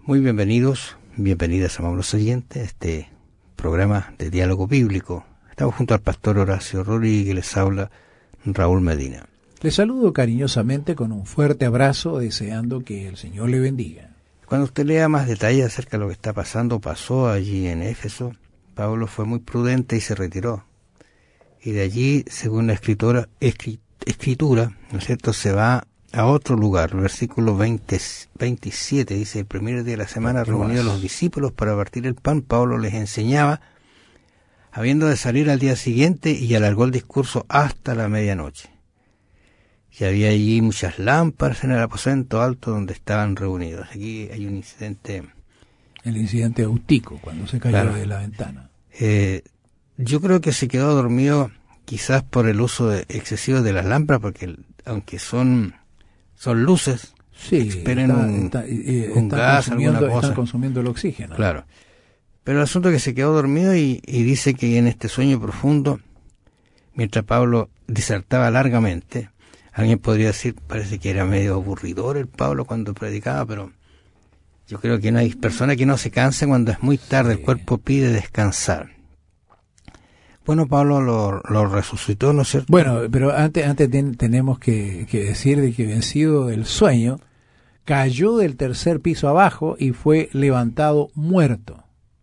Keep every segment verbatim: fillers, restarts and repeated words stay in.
Muy bienvenidos, bienvenidas, amables oyentes, a este programa de diálogo bíblico. Estamos junto al pastor Horacio Rodríguez, les habla Raúl Medina. Les saludo cariñosamente con un fuerte abrazo, deseando que el Señor le bendiga. Cuando usted lea más detalles acerca de lo que está pasando, pasó allí en Éfeso, Pablo fue muy prudente y se retiró. Y de allí, según la escritura, escri, escritura, ¿no es cierto?, se va a otro lugar. El versículo veinte, veintisiete dice: el primer día de la semana, reunidos los discípulos para partir el pan, Pablo les enseñaba, habiendo de salir al día siguiente, y alargó el discurso hasta la medianoche. Y había allí muchas lámparas en el aposento alto donde estaban reunidos. Aquí hay un incidente. El incidente Eutico, cuando se cayó claro. de la ventana. Eh, yo creo que se quedó dormido quizás por el uso de, excesivo de las lámparas, porque aunque son... son luces, sí, expelen está, un, está, eh, un gas, alguna cosa. Están consumiendo el oxígeno. Claro. Pero el asunto es que se quedó dormido y, y dice que en este sueño profundo, mientras Pablo disertaba largamente, alguien podría decir, parece que era medio aburridor el Pablo cuando predicaba, pero yo creo que no hay persona que no se canse cuando es muy tarde, sí. El cuerpo pide descansar. Bueno, Pablo lo, lo resucitó, ¿no es cierto? Bueno, pero antes, antes ten, tenemos que, que decir de que vencido el sueño, cayó del tercer piso abajo y fue levantado muerto.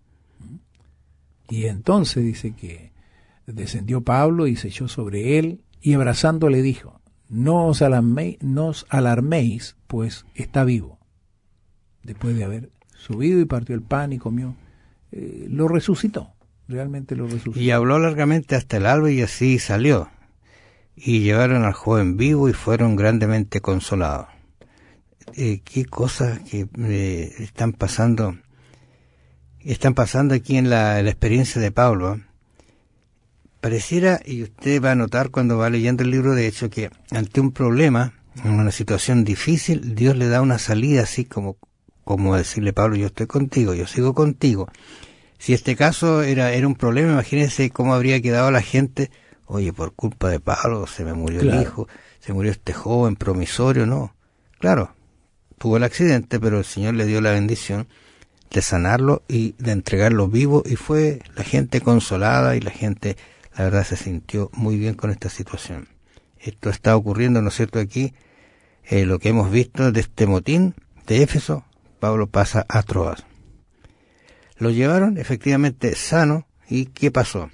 Y entonces dice que descendió Pablo y se echó sobre él y abrazándole dijo: no os alarméis, no os alarméis, pues está vivo. Después de haber subido y partió el pan y comió, eh, lo resucitó. Realmente lo resucitó. Y habló largamente hasta el alba y así salió. Y llevaron al joven vivo y fueron grandemente consolados. Eh, qué cosas que eh, están pasando, están pasando aquí en la, en la experiencia de Pablo. Pareciera, y usted va a notar cuando va leyendo el libro de Hechos, que ante un problema, en una situación difícil, Dios le da una salida así como, como decirle: Pablo, yo estoy contigo, yo sigo contigo. Si este caso era, era un problema, imagínense cómo habría quedado la gente. Oye, por culpa de Pablo se me murió claro. el hijo, se murió este joven promisorio, no. Claro, tuvo el accidente, pero el Señor le dio la bendición de sanarlo y de entregarlo vivo, y fue la gente consolada y la gente, la verdad, se sintió muy bien con esta situación. Esto está ocurriendo, ¿no es cierto?, aquí, eh, lo que hemos visto de este motín de Éfeso. Pablo pasa a Troas. Lo llevaron efectivamente sano. ¿Y qué pasó?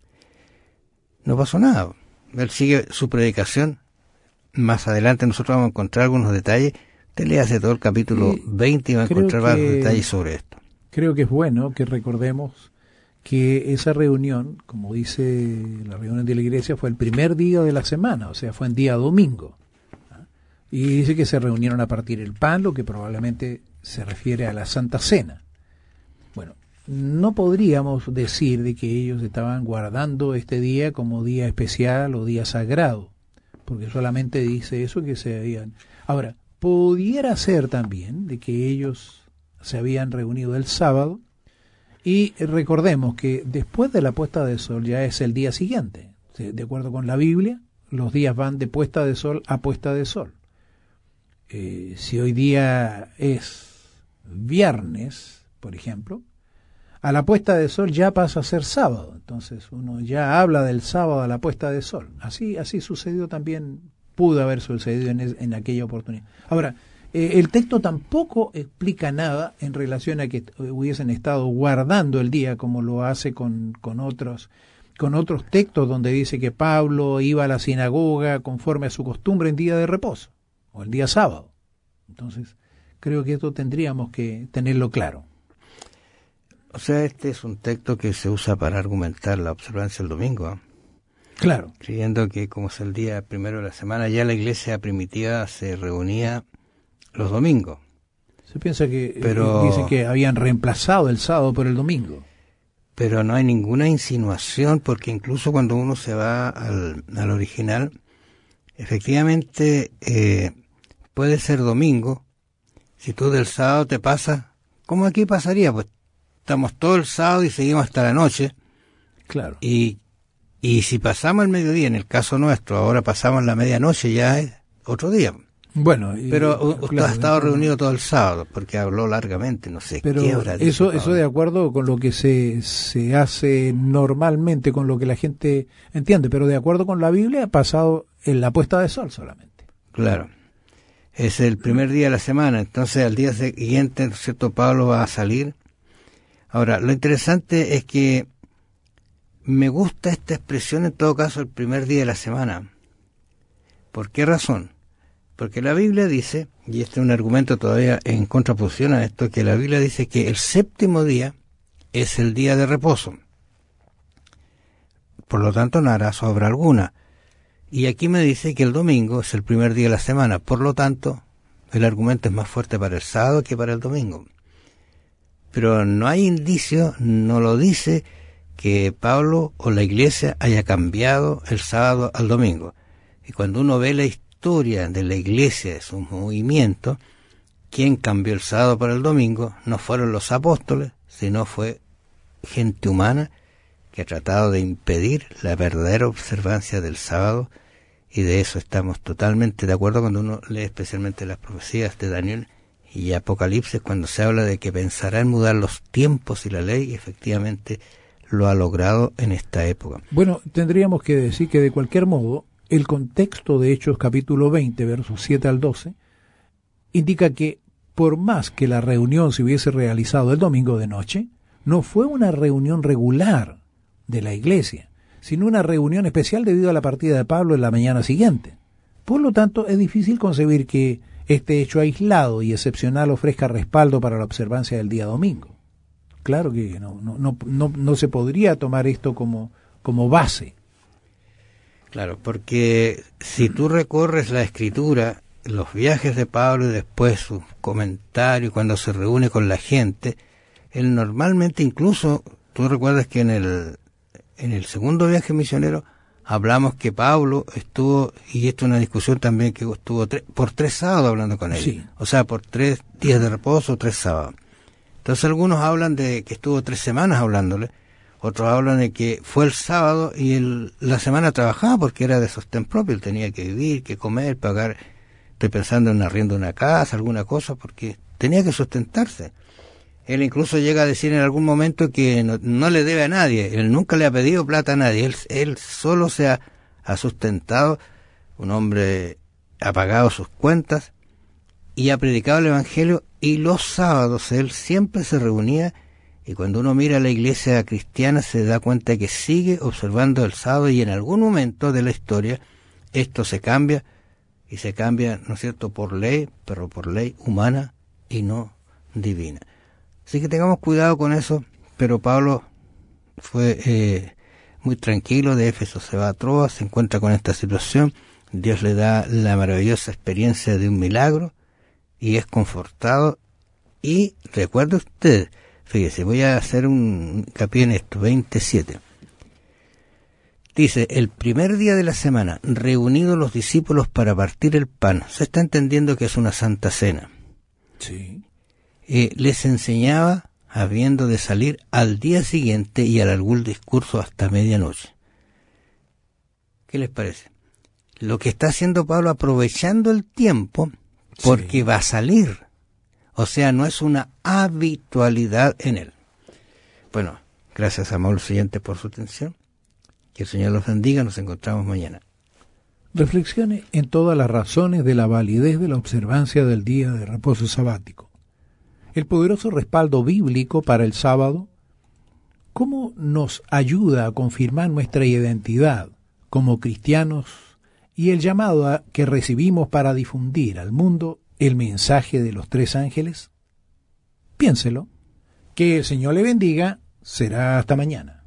No pasó nada. Él sigue su predicación. Más adelante nosotros vamos a encontrar algunos detalles. Usted le hace todo el capítulo eh, veinte y va a encontrar varios detalles sobre esto. Creo que es bueno que recordemos que esa reunión, como dice la reunión de la iglesia, fue el primer día de la semana, o sea, fue en día domingo. Y dice que se reunieron a partir el pan, lo que probablemente se refiere a la Santa Cena. Bueno, no podríamos decir de que ellos estaban guardando este día como día especial o día sagrado, porque solamente dice eso, que se habían... Ahora, pudiera ser también de que ellos se habían reunido el sábado, y recordemos que después de la puesta de sol ya es el día siguiente. De acuerdo con la Biblia, los días van de puesta de sol a puesta de sol. Eh, si hoy día es viernes, por ejemplo, a la puesta de sol ya pasa a ser sábado, entonces uno ya habla del sábado a la puesta de sol. Así así sucedió también, pudo haber sucedido en, en aquella oportunidad. Ahora, eh, el texto tampoco explica nada en relación a que hubiesen estado guardando el día, como lo hace con, con otros con otros textos donde dice que Pablo iba a la sinagoga conforme a su costumbre en día de reposo, o el día sábado. Entonces, creo que esto tendríamos que tenerlo claro. O sea, este es un texto que se usa para argumentar la observancia del domingo, ¿eh? Claro. Creyendo que como es el día primero de la semana, ya la iglesia primitiva se reunía los domingos. Se piensa que, pero, eh, dice que habían reemplazado el sábado por el domingo. Pero no hay ninguna insinuación, porque incluso cuando uno se va al, al original, efectivamente eh, puede ser domingo. Si tú del sábado te pasas, ¿cómo aquí pasaría? Pues estamos todo el sábado y seguimos hasta la noche. Claro. Y, y si pasamos el mediodía, en el caso nuestro, ahora pasamos la medianoche, ya es otro día. Bueno, y, pero usted claro, ha estado entiendo. reunido todo el sábado, porque habló largamente, no sé Pero qué habrá dicho eso, Pablo. eso de acuerdo con lo que se, se hace normalmente, con lo que la gente entiende, pero de acuerdo con la Biblia ha pasado en la puesta de sol solamente. Claro. Es el primer día de la semana, entonces al día siguiente, ¿no es cierto?, Pablo va a salir. Ahora, lo interesante es que me gusta esta expresión, en todo caso, el primer día de la semana. ¿Por qué razón? Porque la Biblia dice, y este es un argumento todavía en contraposición a esto, que la Biblia dice que el séptimo día es el día de reposo. Por lo tanto, no harás obra alguna. Y aquí me dice que el domingo es el primer día de la semana. Por lo tanto, el argumento es más fuerte para el sábado que para el domingo. Pero no hay indicio, no lo dice, que Pablo o la iglesia haya cambiado el sábado al domingo. Y cuando uno ve la historia de la iglesia, de sus movimientos, quien cambió el sábado para el domingo no fueron los apóstoles, sino fue gente humana que ha tratado de impedir la verdadera observancia del sábado, y de eso estamos totalmente de acuerdo cuando uno lee especialmente las profecías de Daniel y Apocalipsis, cuando se habla de que pensará en mudar los tiempos y la ley, y efectivamente lo ha logrado en esta época. Bueno, tendríamos que decir que de cualquier modo, el contexto de Hechos capítulo veinte, versos siete al doce, indica que por más que la reunión se hubiese realizado el domingo de noche, no fue una reunión regular de la iglesia, sino una reunión especial debido a la partida de Pablo en la mañana siguiente. Por lo tanto, es difícil concebir que este hecho aislado y excepcional ofrezca respaldo para la observancia del día domingo. Claro que no, no, no, no, no se podría tomar esto como, como base. Claro, porque si tú recorres la escritura, los viajes de Pablo y después sus comentarios cuando se reúne con la gente, él normalmente, incluso, tú recuerdas que en el, en el segundo viaje misionero hablamos que Pablo estuvo, y esto es una discusión también, que estuvo tre- por tres sábados hablando con él. Sí. O sea, por tres días de reposo, tres sábados. Entonces algunos hablan de que estuvo tres semanas hablándole, otros hablan de que fue el sábado y el, la semana trabajaba porque era de sostén propio, él tenía que vivir, que comer, pagar, estoy pensando en arriendo una casa, alguna cosa, porque tenía que sustentarse. Él incluso llega a decir en algún momento que no, no le debe a nadie, él nunca le ha pedido plata a nadie, él, él solo se ha, ha sustentado, un hombre ha pagado sus cuentas y ha predicado el Evangelio, y los sábados él siempre se reunía, y cuando uno mira la iglesia cristiana se da cuenta de que sigue observando el sábado, y en algún momento de la historia esto se cambia, y se cambia, ¿no es cierto?, por ley, pero por ley humana y no divina. Así que tengamos cuidado con eso, pero Pablo fue eh, muy tranquilo, de Éfeso se va a Troas, se encuentra con esta situación, Dios le da la maravillosa experiencia de un milagro, y es confortado, y recuerde usted, fíjese, voy a hacer un hincapié en esto, veintisiete. Dice, el primer día de la semana, reunidos los discípulos para partir el pan, se está entendiendo que es una santa cena. Sí. Eh, les enseñaba, habiendo de salir al día siguiente, y alargó el discurso hasta medianoche. ¿Qué les parece? Lo que está haciendo Pablo, aprovechando el tiempo, porque sí, va a salir. O sea, no es una habitualidad en él. Bueno, gracias a amables oyentes por su atención. Que el Señor los bendiga. Nos encontramos mañana. Reflexione en todas las razones de la validez de la observancia del día de reposo sabático. El poderoso respaldo bíblico para el sábado, ¿cómo nos ayuda a confirmar nuestra identidad como cristianos y el llamado a que recibimos para difundir al mundo el mensaje de los tres ángeles? Piénselo. Que el Señor le bendiga. Será hasta mañana.